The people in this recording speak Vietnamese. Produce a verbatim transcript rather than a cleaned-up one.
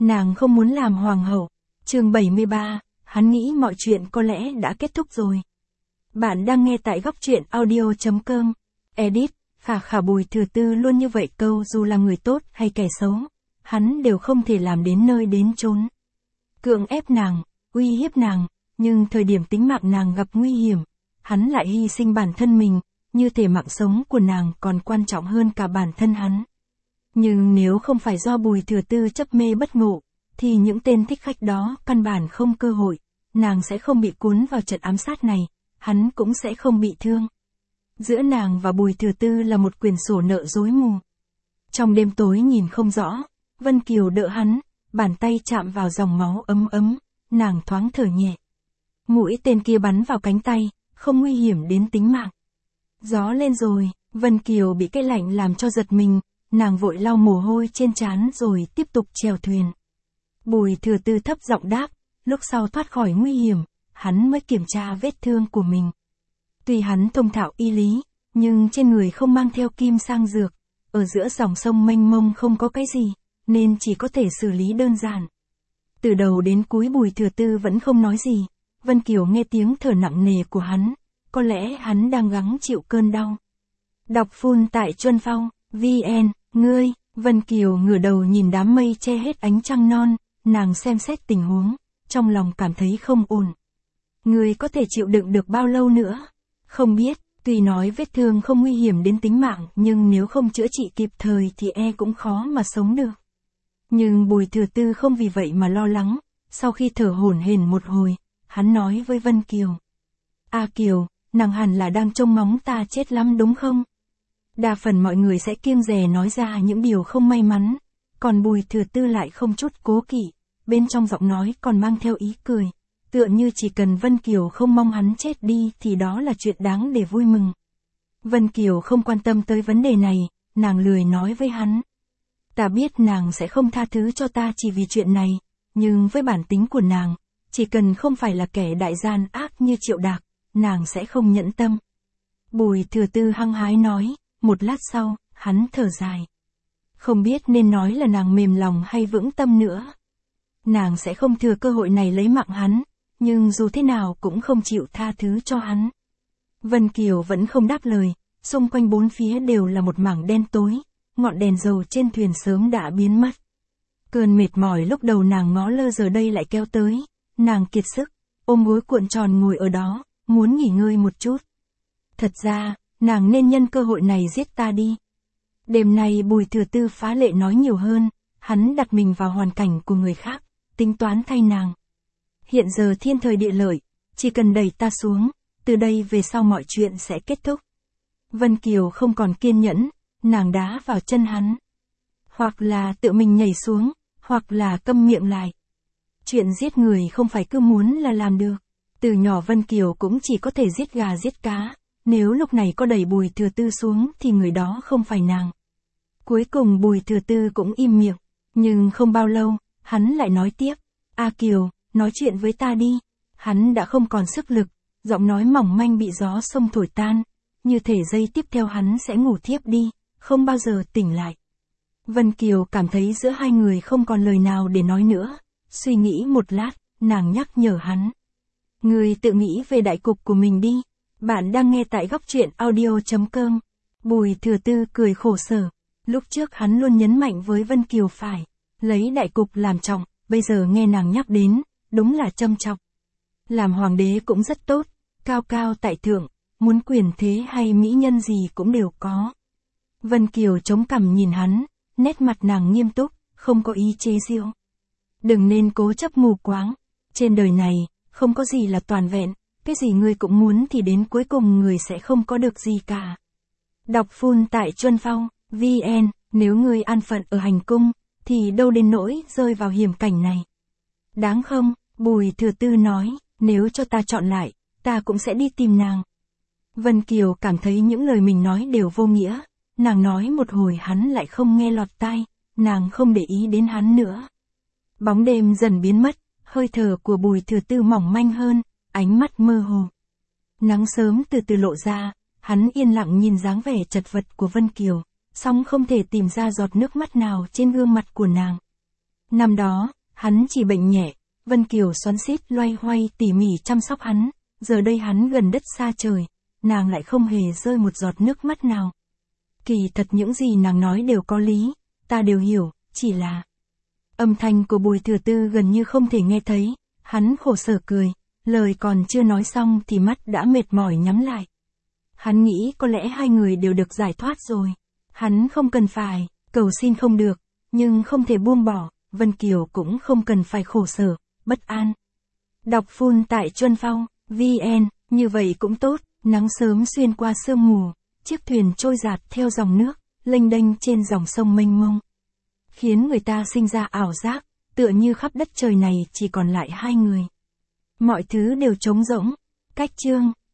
Nàng không muốn làm hoàng hậu. Chương bảy mươi ba, hắn nghĩ mọi chuyện có lẽ đã kết thúc rồi. Bạn đang nghe tại góc truyện audio chấm com. Edit, khả khả Bùi Thừa Tư luôn như vậy, câu dù là người tốt hay kẻ xấu, hắn đều không thể làm đến nơi đến chốn. Cưỡng ép nàng, uy hiếp nàng, nhưng thời điểm tính mạng nàng gặp nguy hiểm, hắn lại hy sinh bản thân mình, như thể mạng sống của nàng còn quan trọng hơn cả bản thân hắn. Nhưng nếu không phải do Bùi Thừa Tư chấp mê bất ngộ, thì những tên thích khách đó căn bản không cơ hội, nàng sẽ không bị cuốn vào trận ám sát này, hắn cũng sẽ không bị thương. Giữa nàng và Bùi Thừa Tư là một quyển sổ nợ rối mù. Trong đêm tối nhìn không rõ, Vân Kiều đỡ hắn, bàn tay chạm vào dòng máu ấm ấm, nàng thoáng thở nhẹ. Mũi tên kia bắn vào cánh tay, không nguy hiểm đến tính mạng. Gió lên rồi, Vân Kiều bị cái lạnh làm cho giật mình, nàng vội lau mồ hôi trên trán rồi tiếp tục chèo thuyền. Bùi Thừa Tư thấp giọng đáp, lúc sau thoát khỏi nguy hiểm, hắn mới kiểm tra vết thương của mình. Tuy hắn thông thạo y lý, nhưng trên người không mang theo kim sang dược, ở giữa dòng sông mênh mông không có cái gì, nên chỉ có thể xử lý đơn giản. Từ đầu đến cuối Bùi Thừa Tư vẫn không nói gì, Vân Kiều nghe tiếng thở nặng nề của hắn, có lẽ hắn đang gắng chịu cơn đau. Đọc full tại Chuân Phong, vn, ngươi, Vân Kiều ngửa đầu nhìn đám mây che hết ánh trăng non, nàng xem xét tình huống, trong lòng cảm thấy không ổn. Ngươi có thể chịu đựng được bao lâu nữa? Không biết, tuy nói vết thương không nguy hiểm đến tính mạng, nhưng nếu không chữa trị kịp thời thì e cũng khó mà sống được. Nhưng Bùi Thừa Tư không vì vậy mà lo lắng, sau khi thở hổn hển một hồi, hắn nói với Vân Kiều. A Kiều, nàng hẳn là đang trông ngóng ta chết lắm đúng không? Đa phần mọi người sẽ kiêng dè nói ra những điều không may mắn, còn Bùi Thừa Tư lại không chút cố kỵ, bên trong giọng nói còn mang theo ý cười, tựa như chỉ cần Vân Kiều không mong hắn chết đi thì đó là chuyện đáng để vui mừng. Vân Kiều không quan tâm tới vấn đề này, nàng lười nói với hắn. Ta biết nàng sẽ không tha thứ cho ta chỉ vì chuyện này, nhưng với bản tính của nàng, chỉ cần không phải là kẻ đại gian ác như Triệu Đạc, nàng sẽ không nhẫn tâm. Bùi Thừa Tư hăng hái nói, một lát sau, hắn thở dài. Không biết nên nói là nàng mềm lòng hay vững tâm nữa. Nàng sẽ không thừa cơ hội này lấy mạng hắn, nhưng dù thế nào cũng không chịu tha thứ cho hắn. Vân Kiều vẫn không đáp lời, xung quanh bốn phía đều là một mảng đen tối, ngọn đèn dầu trên thuyền sớm đã biến mất. Cơn mệt mỏi lúc đầu nàng ngó lơ giờ đây lại kéo tới, nàng kiệt sức, ôm gối cuộn tròn ngồi ở đó, muốn nghỉ ngơi một chút. Thật ra, nàng nên nhân cơ hội này giết ta đi. Đêm nay Bùi Thừa Tư phá lệ nói nhiều hơn, hắn đặt mình vào hoàn cảnh của người khác, tính toán thay nàng. Hiện giờ thiên thời địa lợi, chỉ cần đẩy ta xuống, từ đây về sau mọi chuyện sẽ kết thúc. Vân Kiều không còn kiên nhẫn, nàng đá vào chân hắn. Hoặc là tự mình nhảy xuống, hoặc là câm miệng lại. Chuyện giết người không phải cứ muốn là làm được. Từ nhỏ Vân Kiều cũng chỉ có thể giết gà giết cá, nếu lúc này có đẩy Bùi Thừa Tư xuống thì người đó không phải nàng. Cuối cùng Bùi Thừa Tư cũng im miệng, nhưng không bao lâu, hắn lại nói tiếp. A Kiều, nói chuyện với ta đi. Hắn đã không còn sức lực, giọng nói mỏng manh bị gió sông thổi tan, như thể giây tiếp theo hắn sẽ ngủ thiếp đi, không bao giờ tỉnh lại. Vân Kiều cảm thấy giữa hai người không còn lời nào để nói nữa, suy nghĩ một lát, nàng nhắc nhở hắn. Người tự nghĩ về đại cục của mình đi. Bạn đang nghe tại góc truyện audio chấm com. Bùi Thừa Tư cười khổ sở, lúc trước hắn luôn nhấn mạnh với Vân Kiều phải lấy đại cục làm trọng, bây giờ nghe nàng nhắc đến, đúng là châm chọc. Làm hoàng đế cũng rất tốt, cao cao tại thượng, muốn quyền thế hay mỹ nhân gì cũng đều có. Vân Kiều chống cằm nhìn hắn, nét mặt nàng nghiêm túc, không có ý chế giễu. Đừng nên cố chấp mù quáng, trên đời này, không có gì là toàn vẹn, cái gì ngươi cũng muốn thì đến cuối cùng người sẽ không có được gì cả. Đọc full tại Chuân Phong, vn, nếu ngươi an phận ở hành cung, thì đâu đến nỗi rơi vào hiểm cảnh này. Đáng không, Bùi Thừa Tư nói, nếu cho ta chọn lại, ta cũng sẽ đi tìm nàng. Vân Kiều cảm thấy những lời mình nói đều vô nghĩa, nàng nói một hồi hắn lại không nghe lọt tai, nàng không để ý đến hắn nữa. Bóng đêm dần biến mất, hơi thở của Bùi Thừa Tư mỏng manh hơn, ánh mắt mơ hồ. Nắng sớm từ từ lộ ra, hắn yên lặng nhìn dáng vẻ chật vật của Vân Kiều, song không thể tìm ra giọt nước mắt nào trên gương mặt của nàng. Năm đó, hắn chỉ bệnh nhẹ, Vân Kiều xoắn xít loay hoay tỉ mỉ chăm sóc hắn, giờ đây hắn gần đất xa trời, nàng lại không hề rơi một giọt nước mắt nào. Kỳ thật những gì nàng nói đều có lý, ta đều hiểu, chỉ là... Âm thanh của Bùi Thừa Tư gần như không thể nghe thấy, hắn khổ sở cười, lời còn chưa nói xong thì mắt đã mệt mỏi nhắm lại. Hắn nghĩ có lẽ hai người đều được giải thoát rồi. Hắn không cần phải, cầu xin không được, nhưng không thể buông bỏ, Vân Kiều cũng không cần phải khổ sở, bất an. Đọc full tại Chuân Phong, vn, như vậy cũng tốt, nắng sớm xuyên qua sương mù, chiếc thuyền trôi dạt theo dòng nước, lênh đênh trên dòng sông mênh mông. Khiến người ta sinh ra ảo giác, tựa như khắp đất trời này chỉ còn lại hai người. Mọi thứ đều trống rỗng, cách chương.